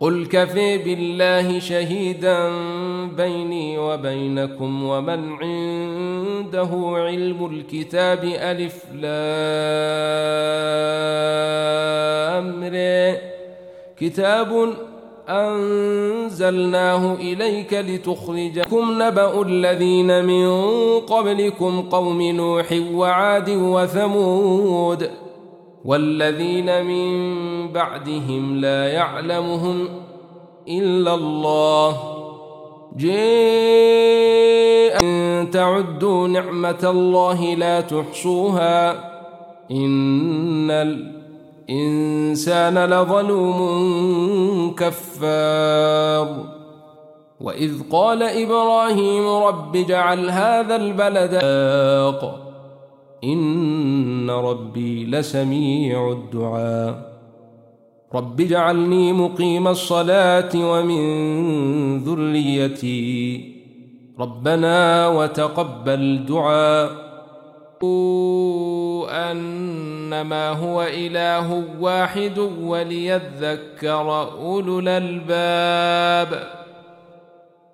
قل كفى بالله شهيدا بيني وبينكم ومن عنده علم الكتاب ألف لام ر كتاب أنزلناه إليك لتخرجكم نبأ الذين من قبلكم قوم نوح وعاد وثمود والذين من بعدهم لا يعلمهم إلا الله إن تعدوا نعمة الله لا تحصوها إن الإنسان لظلوم كفار وإذ قال إبراهيم رب اجعل هذا البلد آمنا إن ربي لسميع الدعاء رب اجعلني مقيم الصلاة ومن ذريتي ربنا وتقبل دعاء أنما هو إله واحد وليذكر أولو الألباب